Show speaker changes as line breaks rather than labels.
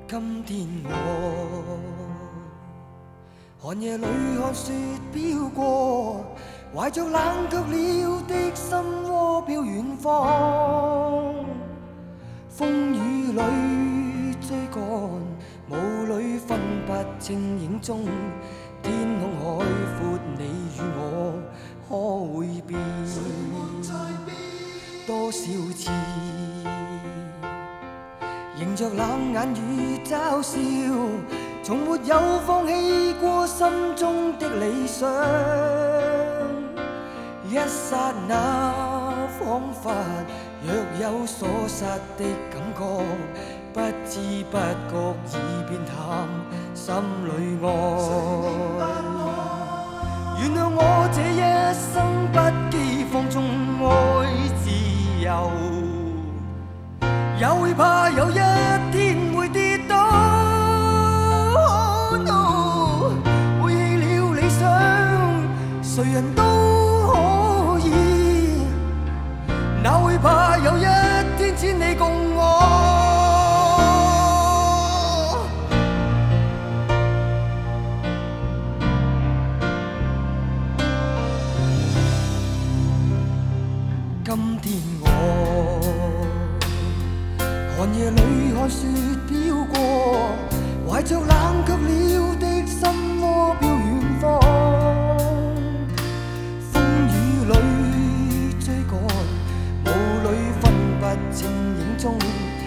今天我寒夜里看雪飘过，怀着冷却了的心窝飘远方。风雨里追赶，雾里分不清影踪。天空海阔，你与我可会变？多少次迎着冷眼與嘲笑，從沒有放棄過心中的理想。一剎那彷彿若有所失的感覺，不知不覺已變淡心裏愛。原諒我這一生不羈放縱愛自由，也會怕有一天會跌倒。Oh, no, 背棄了理想，誰人都可以，哪會怕有一天千里共我？今天我寒夜里看雪飄過，懷着冷卻了的心窩飄遠方。風雨裏追趕，霧裏分不清影蹤。